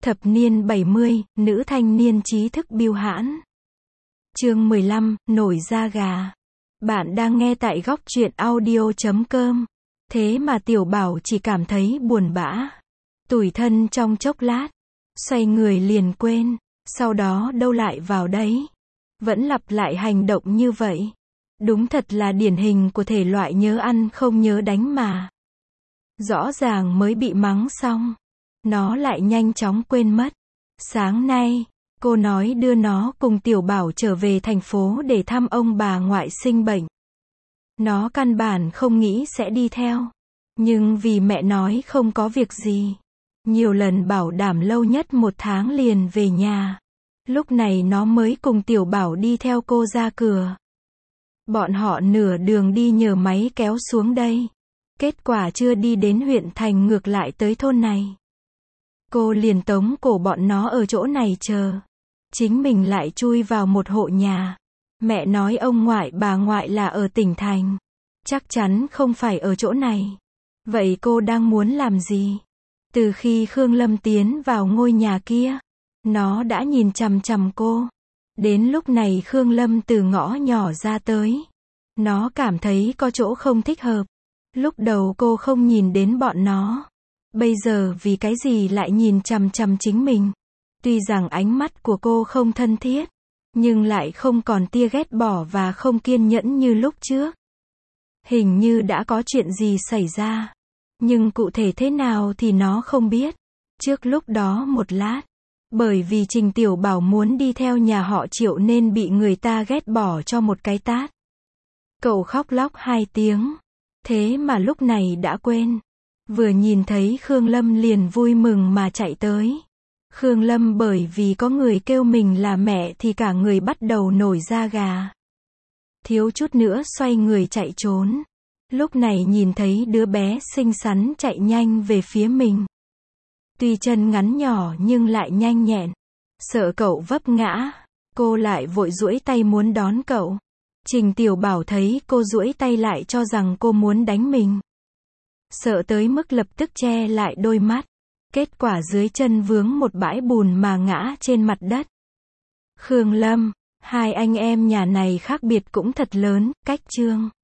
Thập niên 70, nữ thanh niên trí thức biêu hãn. Chương 15, nổi da gà. Bạn đang nghe tại góc truyện audio.com. Thế mà Tiểu Bảo chỉ cảm thấy buồn bã, tủi thân trong chốc lát, xoay người liền quên, sau đó đâu lại vào đấy. Vẫn lặp lại hành động như vậy. Đúng thật là điển hình của thể loại nhớ ăn không nhớ đánh mà. Rõ ràng mới bị mắng xong, nó lại nhanh chóng quên mất. Sáng nay, cô nói đưa nó cùng Tiểu Bảo trở về thành phố để thăm ông bà ngoại sinh bệnh. Nó căn bản không nghĩ sẽ đi theo. Nhưng vì mẹ nói không có việc gì, nhiều lần bảo đảm lâu nhất 1 tháng liền về nhà, lúc này nó mới cùng Tiểu Bảo đi theo cô ra cửa. Bọn họ nửa đường đi nhờ máy kéo xuống đây. Kết quả chưa đi đến huyện thành ngược lại tới thôn này. Cô liền tống cổ bọn nó ở chỗ này chờ. Chính mình lại chui vào một hộ nhà. Mẹ nói ông ngoại bà ngoại là ở tỉnh thành. Chắc chắn không phải ở chỗ này. Vậy cô đang muốn làm gì? Từ khi Khương Lâm tiến vào ngôi nhà kia, nó đã nhìn chằm chằm cô. Đến lúc này Khương Lâm từ ngõ nhỏ ra tới. Nó cảm thấy có chỗ không thích hợp. Lúc đầu cô không nhìn đến bọn nó. Bây giờ vì cái gì lại nhìn chằm chằm chính mình? Tuy rằng ánh mắt của cô không thân thiết, nhưng lại không còn tia ghét bỏ và không kiên nhẫn như lúc trước. Hình như đã có chuyện gì xảy ra. Nhưng cụ thể thế nào thì nó không biết. Trước lúc đó một lát, bởi vì Trình Tiểu Bảo muốn đi theo nhà họ Triệu nên bị người ta ghét bỏ cho một cái tát. Cậu khóc lóc 2 tiếng. Thế mà lúc này đã quên. Vừa nhìn thấy Khương Lâm liền vui mừng mà chạy tới. Khương Lâm bởi vì có người kêu mình là mẹ thì cả người bắt đầu nổi da gà. Thiếu chút nữa xoay người chạy trốn. Lúc này nhìn thấy đứa bé xinh xắn chạy nhanh về phía mình. Tuy chân ngắn nhỏ nhưng lại nhanh nhẹn. Sợ cậu vấp ngã, cô lại vội duỗi tay muốn đón cậu. Trình Tiểu Bảo thấy cô duỗi tay lại cho rằng cô muốn đánh mình. Sợ tới mức lập tức che lại đôi mắt. Kết quả dưới chân vướng một bãi bùn mà ngã trên mặt đất. Khương Lâm, 2 anh em nhà này khác biệt cũng thật lớn, cách Trương